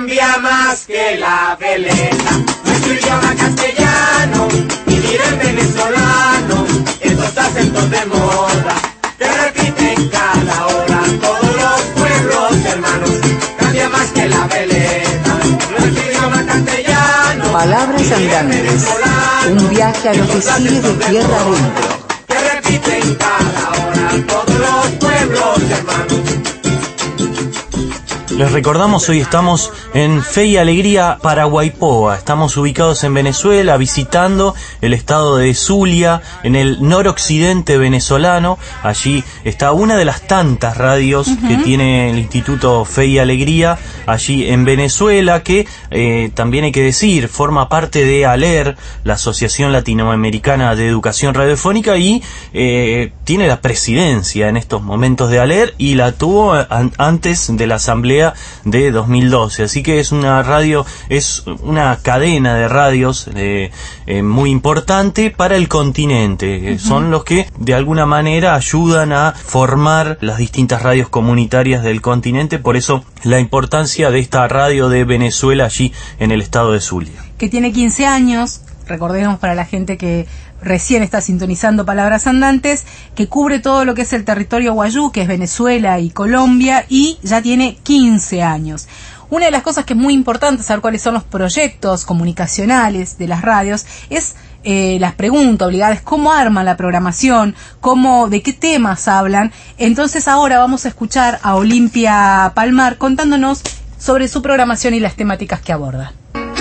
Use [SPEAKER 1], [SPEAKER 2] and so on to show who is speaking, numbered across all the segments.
[SPEAKER 1] cambia más que la veleta. Nuestro idioma castellano y mira el venezolano, estos acentos de moda que repiten cada hora. Todos los pueblos hermanos, cambia más que la veleta. Nuestro idioma castellano.
[SPEAKER 2] Palabras andantes, un viaje a lo que sigue de tierra adentro.
[SPEAKER 1] Que repiten cada hora todos los pueblos hermanos.
[SPEAKER 3] Les recordamos, hoy estamos en Fe y Alegría Paraguaipoa. Estamos ubicados en Venezuela, visitando el estado de Zulia, en el noroccidente venezolano. Allí está una de las tantas radios que tiene el Instituto Fe y Alegría allí en Venezuela, que también hay que decir, forma parte de ALER, la Asociación Latinoamericana de Educación Radiofónica, y tiene la presidencia en estos momentos de ALER, y la tuvo antes de la asamblea de 2012, así que es una radio, es una cadena de radios muy importante para el continente. Son los que de alguna manera ayudan a formar las distintas radios comunitarias del continente, por eso la importancia de esta radio de Venezuela allí en el estado de Zulia.
[SPEAKER 4] Que tiene 15 años, recordemos para la gente que recién está sintonizando Palabras Andantes, que cubre todo lo que es el territorio guayú, que es Venezuela y Colombia, y ya tiene 15 años. Una de las cosas que es muy importante saber cuáles son los proyectos comunicacionales de las radios es las preguntas obligadas, cómo arman la programación, de qué temas hablan. Entonces ahora vamos a escuchar a Olimpia Palmar contándonos sobre su programación y las temáticas que aborda.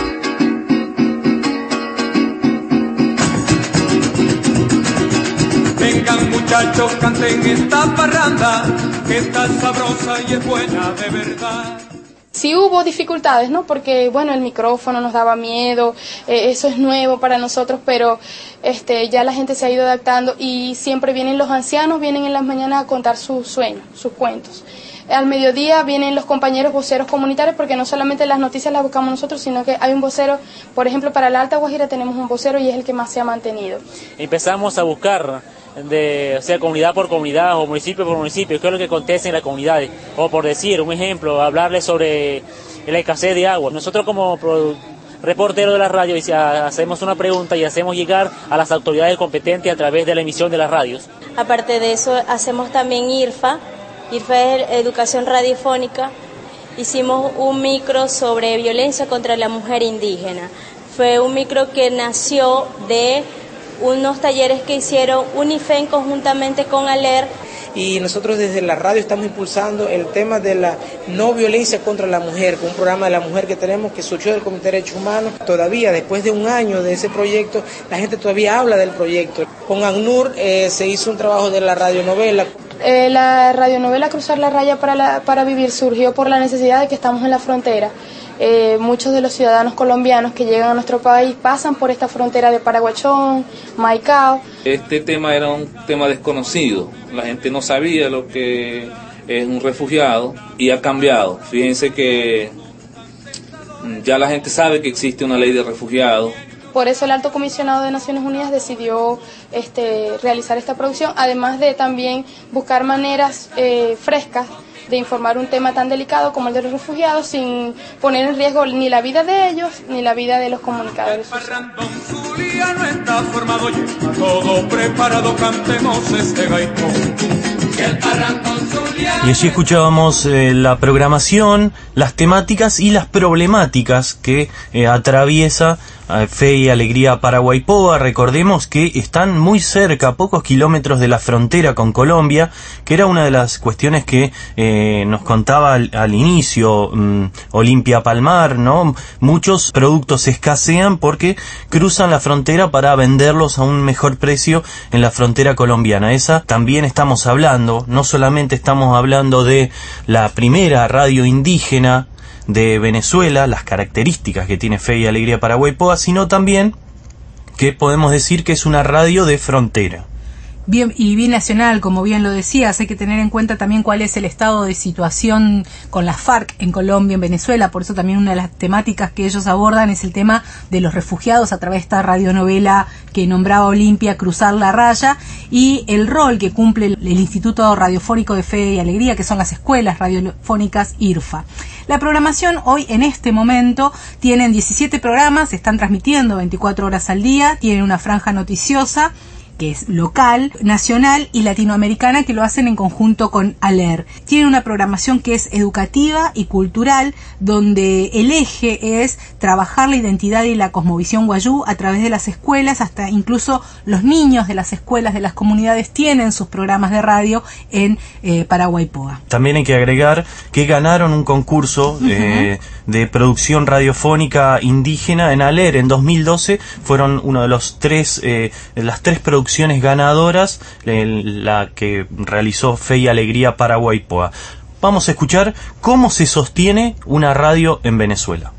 [SPEAKER 5] Vengan muchachos, canten esta parranda, que está sabrosa y es buena de verdad.
[SPEAKER 6] Sí hubo dificultades, ¿no? Porque, bueno, el micrófono nos daba miedo, eso es nuevo para nosotros, pero ya la gente se ha ido adaptando y siempre vienen los ancianos, vienen en las mañanas a contar sus sueños, sus cuentos. Al mediodía vienen los compañeros voceros comunitarios, porque no solamente las noticias las buscamos nosotros, sino que hay un vocero, por ejemplo, para la Alta Guajira tenemos un vocero y es el que más se ha mantenido. Empezamos a buscar comunidad por comunidad o municipio por municipio, qué es lo que acontece en las comunidades, o por decir un ejemplo, hablarles sobre la escasez de agua. Nosotros como reporteros de la radio hacemos una pregunta y hacemos llegar a las autoridades competentes a través de la emisión de las radios.
[SPEAKER 7] Aparte de eso, hacemos también IRFA es Educación Radiofónica. Hicimos un micro sobre violencia contra la mujer indígena. Fue un micro que nació de unos talleres que hicieron UNIFEN conjuntamente con ALER.
[SPEAKER 8] Y nosotros desde la radio estamos impulsando el tema de la no violencia contra la mujer, con un programa de la mujer que tenemos que surgió del Comité de Derechos Humanos. Todavía, después de un año de ese proyecto, la gente todavía habla del proyecto. Con ACNUR se hizo un trabajo de la radionovela.
[SPEAKER 6] La radionovela Cruzar la Raya para Vivir surgió por la necesidad de que estamos en la frontera. Muchos de los ciudadanos colombianos que llegan a nuestro país pasan por esta frontera de Paraguachón, Maicao.
[SPEAKER 9] Este tema era un tema desconocido, la gente no sabía lo que es un refugiado y ha cambiado. Fíjense que ya la gente sabe que existe una ley de refugiados.
[SPEAKER 6] Por eso el Alto Comisionado de Naciones Unidas decidió realizar esta producción, además de también buscar maneras frescas de informar un tema tan delicado como el de los refugiados sin poner en riesgo ni la vida de ellos ni la vida de los comunicadores.
[SPEAKER 5] No está formado, ya todo preparado, cantemos este gaitón.
[SPEAKER 3] Y allí escuchábamos la programación, las temáticas y las problemáticas que atraviesa Fe y Alegría Paraguaipoa. Recordemos que están muy cerca, a pocos kilómetros de la frontera con Colombia, que era una de las cuestiones que nos contaba al inicio Olimpia Palmar, ¿no? Muchos productos escasean porque cruzan la frontera para venderlos a un mejor precio en la frontera colombiana. Esa también estamos hablando, no solamente estamos hablando de la primera radio indígena de Venezuela, las características que tiene Fe y Alegría Paraguaipoa, sino también que podemos decir que es una radio de frontera.
[SPEAKER 4] Bien, y binacional, como bien lo decías, hay que tener en cuenta también cuál es el estado de situación con las FARC en Colombia, en Venezuela. Por eso también una de las temáticas que ellos abordan es el tema de los refugiados a través de esta radionovela que nombraba Olimpia, Cruzar la Raya, y el rol que cumple el Instituto Radiofónico de Fe y Alegría, que son las escuelas radiofónicas IRFA. La programación hoy, en este momento, tienen 17 programas, están transmitiendo 24 horas al día, tienen una franja noticiosa, que es local, nacional y latinoamericana, que lo hacen en conjunto con ALER. Tiene una programación que es educativa y cultural, donde el eje es trabajar la identidad y la cosmovisión wayú a través de las escuelas, hasta incluso los niños de las escuelas, de las comunidades, tienen sus programas de radio en Paraguaypoa.
[SPEAKER 3] También hay que agregar que ganaron un concurso de producción radiofónica indígena en ALER en 2012, fueron uno de los las tres producciones ganadoras, la que realizó Fe y Alegría Paraguaypoa. Vamos a escuchar cómo se sostiene una radio en Venezuela.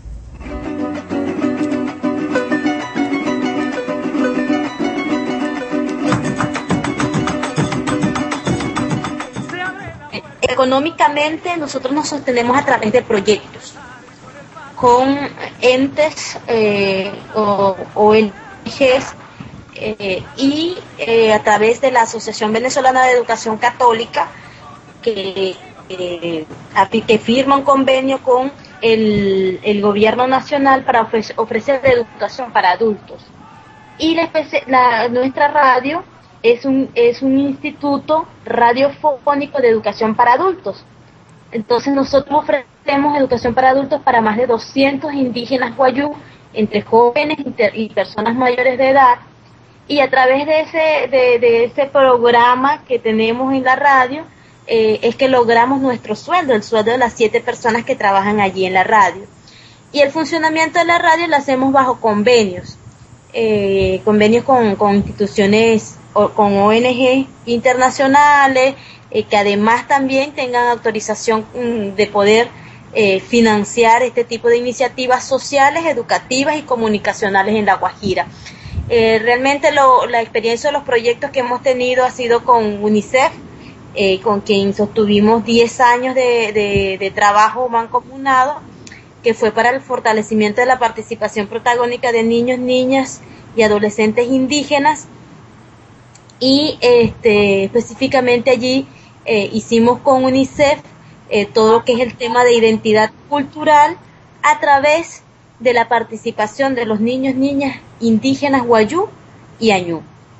[SPEAKER 10] Económicamente nosotros nos sostenemos a través de proyectos con entes o ONGs y a través de la Asociación Venezolana de Educación Católica que firma un convenio con el gobierno nacional para ofrecer educación para adultos. Y nuestra radio es un instituto radiofónico de educación para adultos. Entonces nosotros ofrecemos educación para adultos para más de 200 indígenas wayú, entre jóvenes y personas mayores de edad. Y a través de ese programa que tenemos en la radio, es que logramos nuestro sueldo, el sueldo de las 7 personas que trabajan allí en la radio. Y el funcionamiento de la radio lo hacemos bajo convenios, convenios con instituciones, con ONG internacionales, que además también tengan autorización de poder financiar este tipo de iniciativas sociales, educativas y comunicacionales en La Guajira. Realmente la experiencia de los proyectos que hemos tenido ha sido con UNICEF, con quien sostuvimos 10 años de trabajo mancomunado, que fue para el fortalecimiento de la participación protagónica de niños, niñas y adolescentes indígenas. Y específicamente allí hicimos con UNICEF todo lo que es el tema de identidad cultural a través de la participación de los niños, niñas indígenas wayú y añú.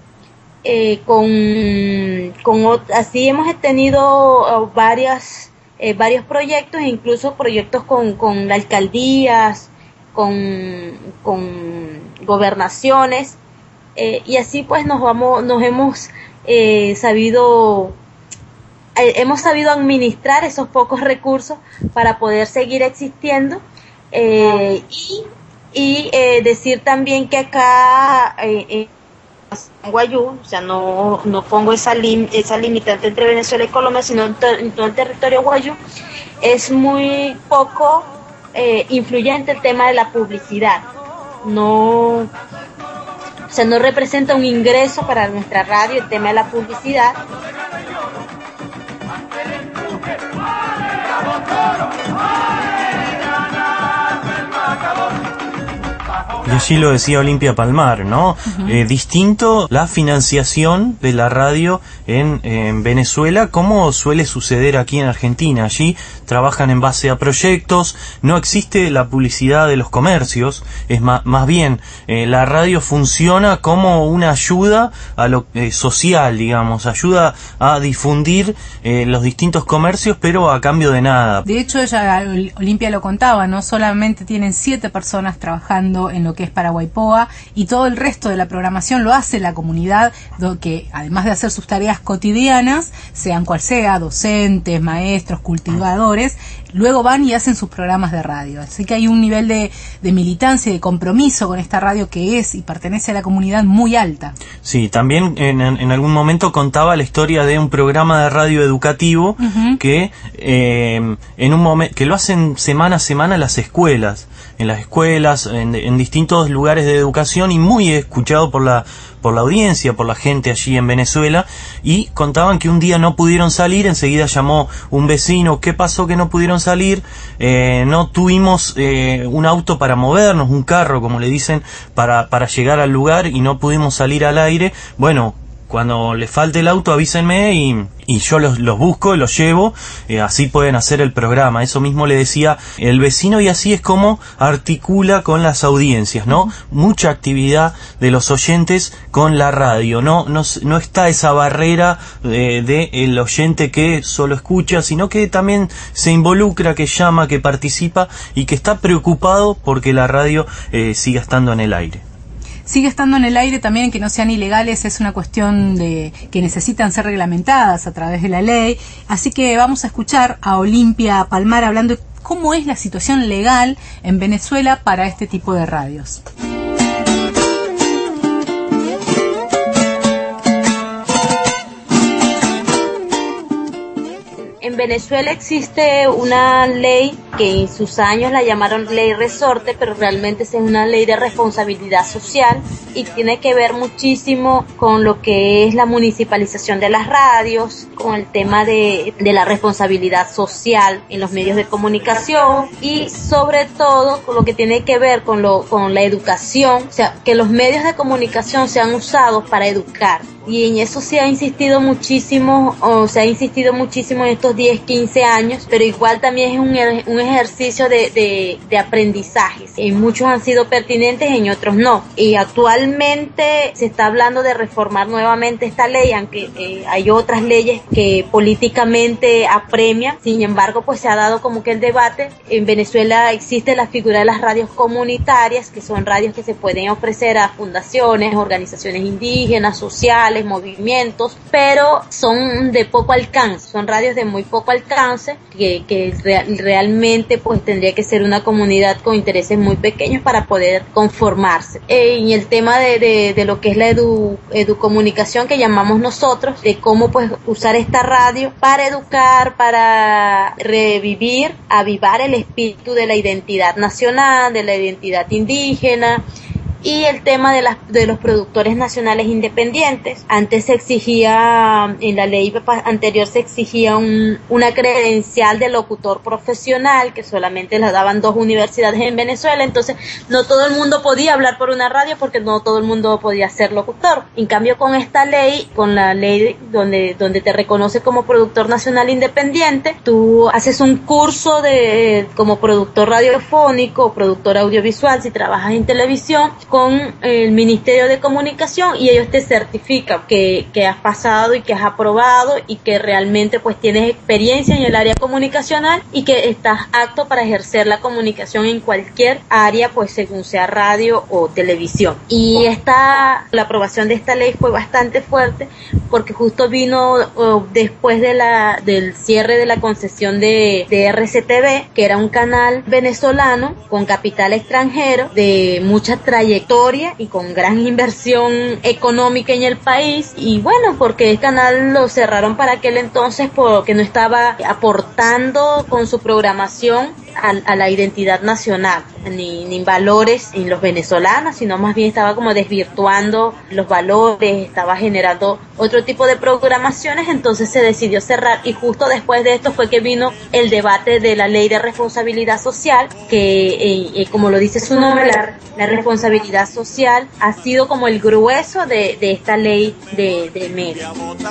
[SPEAKER 10] Así hemos tenido varios proyectos, incluso proyectos con alcaldías, con gobernaciones, y así pues hemos sabido administrar esos pocos recursos para poder seguir existiendo. Y decir también que acá en Wayú, o sea, no pongo esa limitante entre Venezuela y Colombia, sino en todo el territorio Wayú, es muy poco influyente el tema de la publicidad. No representa un ingreso para nuestra radio el tema de la publicidad.
[SPEAKER 3] Y allí lo decía Olimpia Palmar, ¿no? Distinto la financiación de la radio en Venezuela, como suele suceder aquí en Argentina. Allí trabajan en base a proyectos, no existe la publicidad de los comercios, es más bien la radio funciona como una ayuda a lo social, digamos, ayuda a difundir los distintos comercios, pero a cambio de nada.
[SPEAKER 4] De hecho, Olimpia lo contaba, no solamente tienen 7 personas trabajando en lo que es Paraguaypoa, y todo el resto de la programación lo hace la comunidad, que además de hacer sus tareas cotidianas, sean cual sea, docentes, maestros, cultivadores, luego van y hacen sus programas de radio. Así que hay un nivel de militancia y de compromiso con esta radio que es y pertenece a la comunidad muy alta. Sí, también en algún momento contaba la historia de un programa de radio educativo que en un momento que lo hacen semana a semana las escuelas, en distintos lugares de educación, y muy escuchado por la audiencia, por la gente allí en Venezuela, y contaban que un día no pudieron salir, enseguida llamó un vecino, ¿qué pasó que no pudieron salir? No tuvimos un auto para movernos, un carro, como le dicen, para llegar al lugar, y no pudimos salir al aire. Bueno,
[SPEAKER 3] cuando les falte el auto avísenme y yo los busco, los llevo, así pueden hacer el programa. Eso mismo le decía el vecino, y así es como articula con las audiencias, ¿no? Mucha actividad de los oyentes con la radio, no está esa barrera de el oyente que solo escucha, sino que también se involucra, que llama, que participa y que está preocupado porque la radio siga estando en el aire.
[SPEAKER 4] Sigue estando en el aire también, que no sean ilegales, es una cuestión de que necesitan ser reglamentadas a través de la ley. Así que vamos a escuchar a Olimpia Palmar hablando de cómo es la situación legal en Venezuela para este tipo de radios.
[SPEAKER 10] En Venezuela existe una ley que en sus años la llamaron ley resorte, pero realmente es una ley de responsabilidad social y tiene que ver muchísimo con lo que es la municipalización de las radios, con el tema de la responsabilidad social en los medios de comunicación y sobre todo con lo que tiene que ver con la educación, o sea, que los medios de comunicación sean usados para educar. Y en eso se ha insistido muchísimo, en estos 10, 15 años, pero igual también es un ejercicio de aprendizajes. En muchos han sido pertinentes, en otros no. Y actualmente se está hablando de reformar nuevamente esta ley, aunque hay otras leyes que políticamente apremian. Sin embargo, pues se ha dado como que el debate. En Venezuela existe la figura de las radios comunitarias, que son radios que se pueden ofrecer a fundaciones, organizaciones indígenas, sociales, movimientos, pero son de poco alcance, son radios de muy poco alcance que realmente pues tendría que ser una comunidad con intereses muy pequeños para poder conformarse. En el tema de lo que es la educomunicación que llamamos nosotros, de cómo pues usar esta radio para educar, para revivir, avivar el espíritu de la identidad nacional, de la identidad indígena, y el tema de los productores nacionales independientes. Antes se exigía, en la ley anterior se exigía una credencial de locutor profesional, que solamente la daban 2 universidades en Venezuela, entonces no todo el mundo podía hablar por una radio porque no todo el mundo podía ser locutor. En cambio, con esta ley, con la ley donde te reconoce como productor nacional independiente, tú haces un curso como productor radiofónico, productor audiovisual, si trabajas en televisión, con el Ministerio de Comunicación, y ellos te certifican que has pasado y que has aprobado y que realmente pues tienes experiencia en el área comunicacional y que estás apto para ejercer la comunicación en cualquier área, pues según sea radio o televisión. Y la aprobación de esta ley fue bastante fuerte porque justo vino después del cierre de la concesión de RCTV, que era un canal venezolano con capital extranjero de mucha trayectoria y con gran inversión económica en el país, y bueno, porque el canal lo cerraron para aquel entonces porque no estaba aportando con su programación a la identidad nacional, ni valores en los venezolanos, sino más bien estaba como desvirtuando los valores, estaba generando otro tipo de programaciones, entonces se decidió cerrar, y justo después de esto fue que vino el debate de la ley de responsabilidad social, que como lo dice su nombre, la responsabilidad social ha sido como el grueso de esta ley de medios.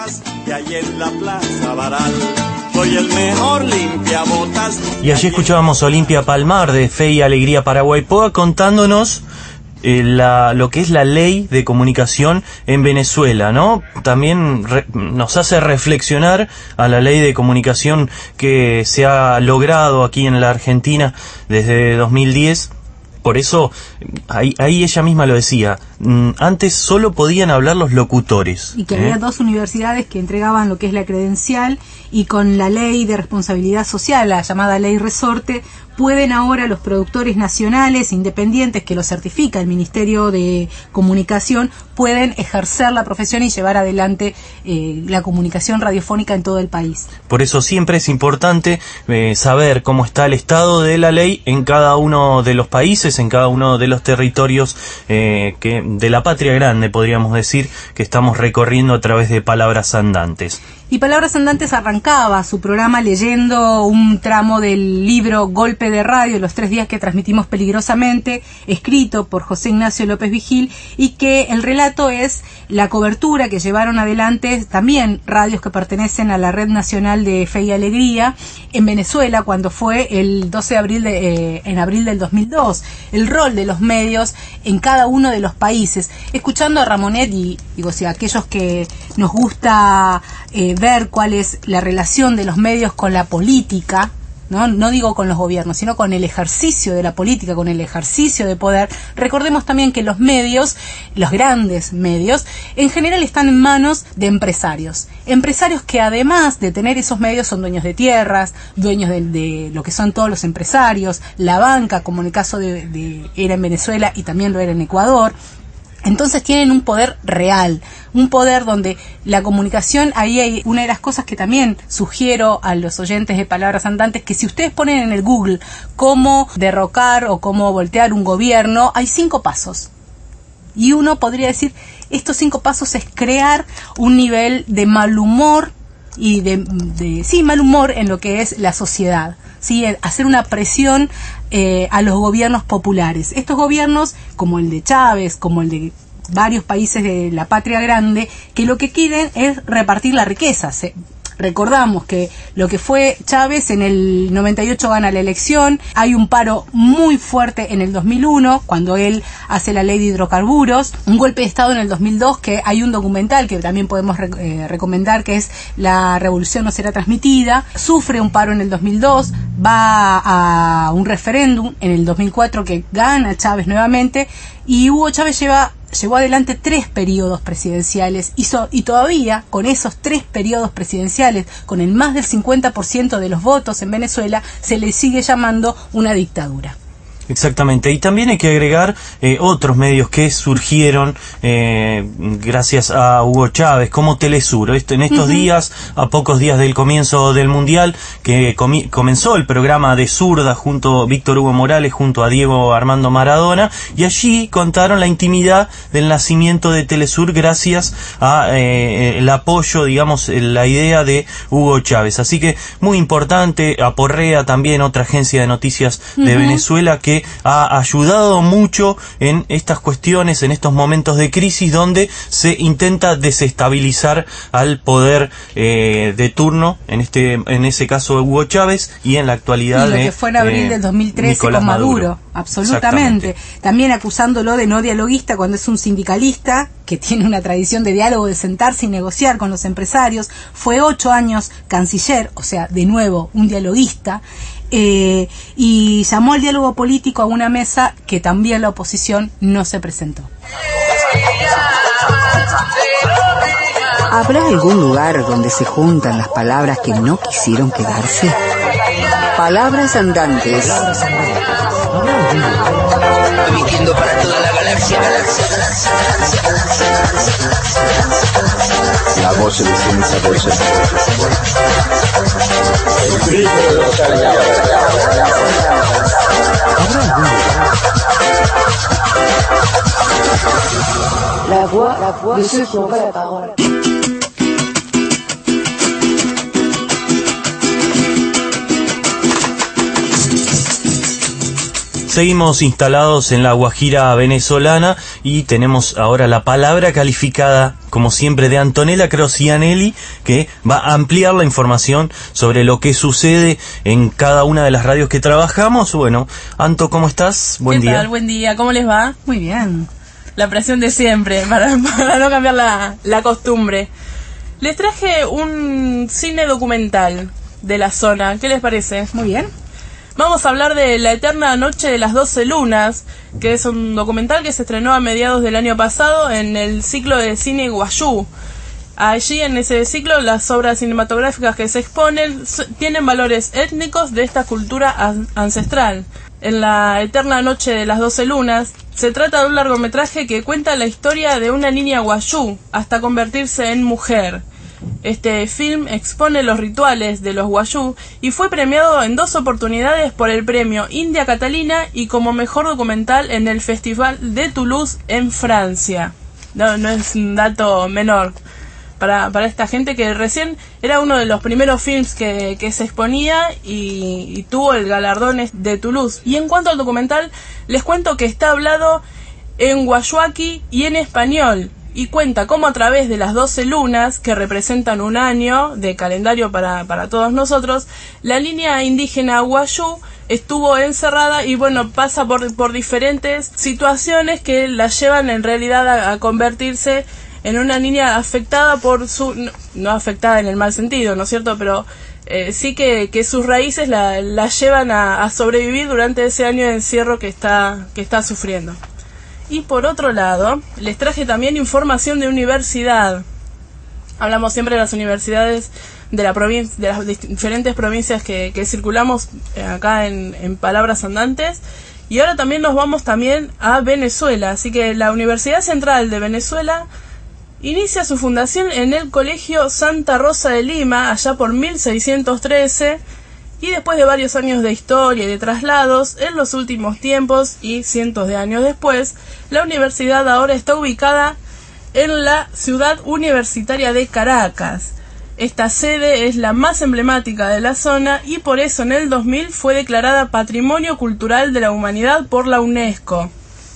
[SPEAKER 1] Soy el mejor limpiabotas.
[SPEAKER 3] Y allí escuchábamos a Olimpia Palmar de Fe y Alegría para Guaipoa contándonos lo que es la ley de comunicación en Venezuela, ¿no? También nos hace reflexionar a la ley de comunicación que se ha logrado aquí en la Argentina desde 2010. Por eso, ahí ella misma lo decía, antes solo podían hablar los locutores.
[SPEAKER 4] Y que había 2 universidades que entregaban lo que es la credencial, y con la ley de responsabilidad social, la llamada ley resorte, pueden ahora los productores nacionales independientes, que lo certifica el Ministerio de Comunicación, pueden ejercer la profesión y llevar adelante la comunicación radiofónica en todo el país.
[SPEAKER 3] Por eso siempre es importante saber cómo está el estado de la ley en cada uno de los países, en cada uno de los territorios de la patria grande, podríamos decir, que estamos recorriendo a través de Palabras Andantes.
[SPEAKER 4] Y Palabras Andantes arrancaba su programa leyendo un tramo del libro Golpe de Radio, los 3 días que transmitimos peligrosamente, escrito por José Ignacio López Vigil, y que el relato es la cobertura que llevaron adelante también radios que pertenecen a la Red Nacional de Fe y Alegría en Venezuela, cuando fue el 12 de abril en abril del 2002, el rol de los medios en cada uno de los países. Escuchando a Ramonet y digo, si aquellos que nos gusta ver cuál es la relación de los medios con la política, no digo con los gobiernos, sino con el ejercicio de la política, con el ejercicio de poder. Recordemos también que los medios, los grandes medios, en general están en manos de empresarios que además de tener esos medios son dueños de tierras, dueños de lo que son todos los empresarios, la banca, como en el caso era en Venezuela y también lo era en Ecuador. Entonces tienen un poder real, un poder donde la comunicación, ahí hay una de las cosas que también sugiero a los oyentes de Palabras Andantes, que si ustedes ponen en el Google cómo derrocar o cómo voltear un gobierno, hay 5 pasos. Y uno podría decir, estos 5 pasos es crear un nivel de mal humor y mal humor en lo que es la sociedad. ¿Sí? Hacer una presión a los gobiernos populares. Estos gobiernos, como el de Chávez, como el de varios países de la patria grande, que lo que quieren es repartir la riqueza. Recordamos que lo que fue Chávez en el 98 gana la elección, hay un paro muy fuerte en el 2001 cuando él hace la ley de hidrocarburos, un golpe de estado en el 2002 que hay un documental que también podemos recomendar, que es La Revolución no será transmitida, sufre un paro en el 2002, va a un referéndum en el 2004 que gana Chávez nuevamente, y Hugo Chávez llevó adelante 3 periodos presidenciales y todavía con esos 3 periodos presidenciales, con el más del 50% de los votos en Venezuela, se le sigue llamando una dictadura.
[SPEAKER 3] Exactamente, y también hay que agregar otros medios que surgieron gracias a Hugo Chávez, como Telesur. En estos días, a pocos días del comienzo del Mundial, que comenzó el programa de Zurda junto a Víctor Hugo Morales, junto a Diego Armando Maradona, y allí contaron la intimidad del nacimiento de Telesur gracias a el apoyo, digamos, la idea de Hugo Chávez. Así que muy importante, Aporrea también, otra agencia de noticias de Venezuela, que ha ayudado mucho en estas cuestiones, en estos momentos de crisis donde se intenta desestabilizar al poder de turno, en ese caso Hugo Chávez, y en la actualidad
[SPEAKER 4] lo que fue en abril del 2013 Nicolás con Maduro. Absolutamente. También acusándolo de no dialoguista cuando es un sindicalista que tiene una tradición de diálogo, de sentarse y negociar con los empresarios. Fue 8 años canciller, o sea, de nuevo, un dialoguista. Y llamó al diálogo político a una mesa que también la oposición no se presentó.
[SPEAKER 2] ¿Habrá algún lugar donde se juntan las palabras que no quisieron quedarse? Palabras Andantes.
[SPEAKER 11] Emitiendo para toda la galaxia. La voz de ciencia, voz
[SPEAKER 12] La voix de ceux qui n'ont pas la parole.
[SPEAKER 3] Seguimos instalados en la Guajira venezolana y tenemos ahora la palabra calificada, como siempre, de Antonella Crocianelli, que va a ampliar la información sobre lo que sucede en cada una de las radios que trabajamos. Bueno, Anto, ¿cómo estás? Buen día.
[SPEAKER 13] ¿Qué tal? Buen día, ¿cómo les va?
[SPEAKER 4] Muy bien.
[SPEAKER 13] La presión de siempre, para no cambiar la costumbre. Les traje un cine documental de la zona, ¿qué les parece?
[SPEAKER 4] Muy bien.
[SPEAKER 13] Vamos a hablar de La Eterna Noche de las 12 Lunas, que es un documental que se estrenó a mediados del año pasado en el ciclo de cine Guayú. Allí, en ese ciclo, las obras cinematográficas que se exponen tienen valores étnicos de esta cultura ancestral. En La Eterna Noche de las 12 Lunas se trata de un largometraje que cuenta la historia de una niña guayú hasta convertirse en mujer. Este film expone los rituales de los guayú y fue premiado en 2 oportunidades por el premio India Catalina y como mejor documental en el Festival de Toulouse en Francia. No es un dato menor. para esta gente que recién era uno de los primeros films que se exponía y tuvo el galardón de Toulouse. Y en cuanto al documental, les cuento que está hablado en guayuaqui y en español, y cuenta cómo a través de las 12 lunas, que representan un año de calendario para todos nosotros, la línea indígena Wayuu estuvo encerrada y bueno, pasa por diferentes situaciones que la llevan en realidad a convertirse en una niña afectada por no afectada en el mal sentido, ¿no es cierto?, pero sí que sus raíces la llevan a sobrevivir durante ese año de encierro que está sufriendo. Y por otro lado, les traje también información de universidad. Hablamos siempre de las universidades de las diferentes provincias que circulamos acá en Palabras Andantes. Y ahora también nos vamos también a Venezuela. Así que la Universidad Central de Venezuela inicia su fundación en el Colegio Santa Rosa de Lima, allá por 1613. Y después de varios años de historia y de traslados, en los últimos tiempos y cientos de años después, la universidad ahora está ubicada en la ciudad universitaria de Caracas. Esta sede es la más emblemática de la zona y por eso en el 2000 fue declarada Patrimonio Cultural de la Humanidad por la UNESCO.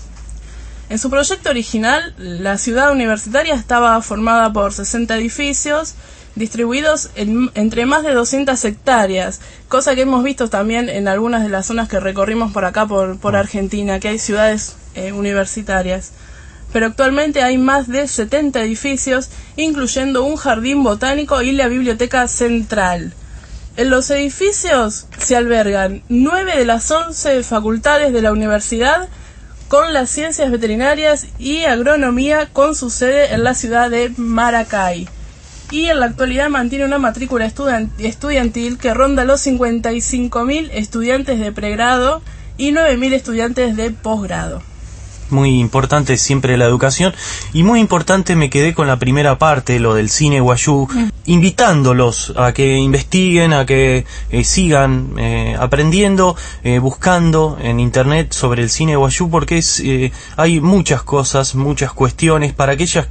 [SPEAKER 13] En su proyecto original, la ciudad universitaria estaba formada por 60 edificios, distribuidos entre más de 200 hectáreas, cosa que hemos visto también en algunas de las zonas que recorrimos por acá, por Argentina, que hay ciudades universitarias. Pero actualmente hay más de 70 edificios, incluyendo un jardín botánico y la biblioteca central. En los edificios se albergan 9 de las 11 facultades de la universidad, con las ciencias veterinarias y agronomía, con su sede en la ciudad de Maracay. Y en la actualidad mantiene una matrícula estudiantil que ronda los 55.000 estudiantes de pregrado y 9.000 estudiantes de posgrado.
[SPEAKER 3] Muy importante siempre la educación, y muy importante me quedé con la primera parte, lo del cine Wayuu, invitándolos a que investiguen, a que sigan aprendiendo, buscando en internet sobre el cine Wayuu, porque hay muchas cosas, muchas cuestiones para aquellas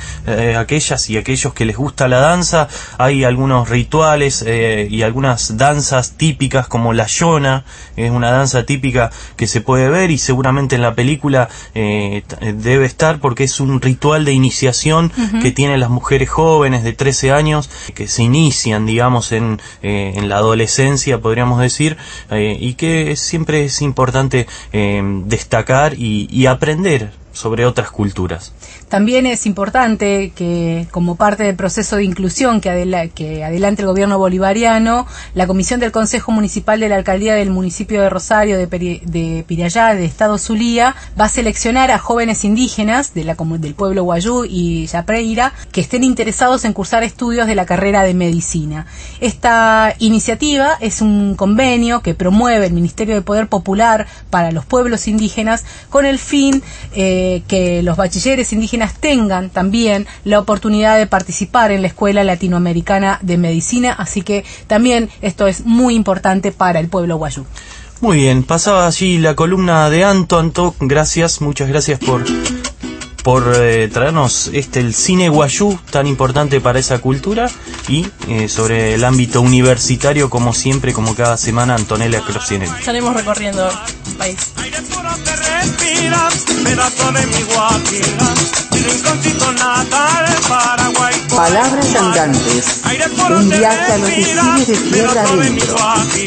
[SPEAKER 3] y aquellos que les gusta la danza. Hay algunos rituales y algunas danzas típicas, como la Yona, es una danza típica que se puede ver y seguramente en la película debe estar, porque es un ritual de iniciación que tienen las mujeres jóvenes de 13 años que se inician, digamos, en la adolescencia, podríamos decir, y que siempre es importante destacar y aprender sobre otras culturas.
[SPEAKER 4] También es importante que, como parte del proceso de inclusión que adelante el gobierno bolivariano, la Comisión del Consejo Municipal de la Alcaldía del municipio de Rosario de Pirayá, de Estado Zulia, va a seleccionar a jóvenes indígenas del pueblo Wayuu y Yapreira que estén interesados en cursar estudios de la carrera de medicina. Esta iniciativa es un convenio que promueve el Ministerio de Poder Popular para los pueblos indígenas, con el fin que los bachilleres indígenas tengan también la oportunidad de participar en la Escuela Latinoamericana de Medicina, así que también esto es muy importante para el pueblo Wayuu.
[SPEAKER 3] Muy bien, pasaba allí la columna de Anto, gracias, muchas gracias por traernos el cine Wayuu tan importante para esa cultura, y sobre el ámbito universitario, como siempre, como cada semana, Antonella Crocienelli.
[SPEAKER 13] Estaremos recorriendo el país.
[SPEAKER 2] Palabras Andantes, un viaje a los destinos de tierra adentro.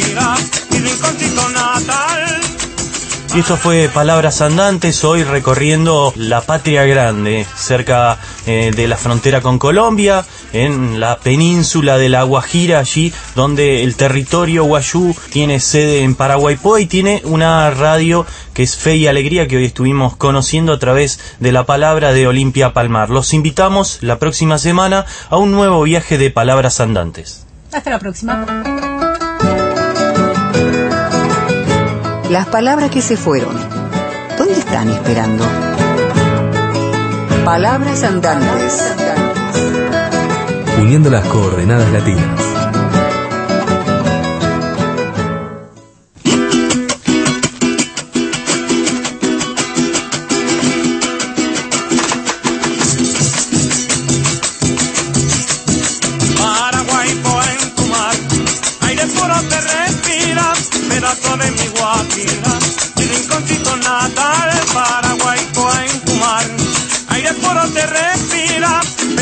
[SPEAKER 3] Y esto fue Palabras Andantes, hoy recorriendo la Patria Grande, cerca de la frontera con Colombia, en la península de La Guajira, allí donde el territorio Wayuu tiene sede en Paraguaypoa y tiene una radio que es Fe y Alegría, que hoy estuvimos conociendo a través de la palabra de Olimpia Palmar. Los invitamos la próxima semana a un nuevo viaje de Palabras Andantes.
[SPEAKER 4] Hasta la próxima.
[SPEAKER 2] Las palabras que se fueron, ¿dónde están esperando? Palabras Andantes.
[SPEAKER 14] Uniendo las coordenadas latinas.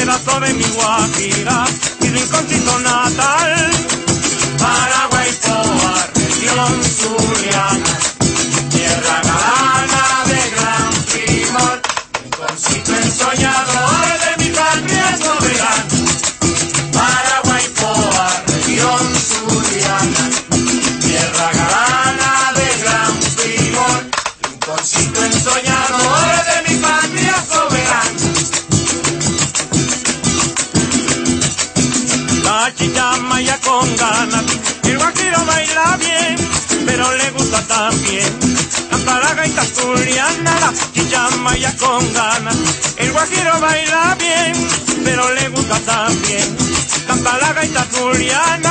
[SPEAKER 5] pedazo de mi Guajira, mi rinconcito natal.
[SPEAKER 1] Para Guaipoa, región zuliana, tierra galana de gran primor, rinconcito ensoñador de mi patria soberana. Para Guaipoa, región zuliana, tierra galana de gran primor, rinconcito ensoñador de mi patria soberana.
[SPEAKER 5] La chillama ya con ganas, el guajiro baila bien, pero le gusta también cantar la gaita zuliana. La chillama ya con ganas, el guajiro baila bien, pero le gusta también cantar la gaita zuliana.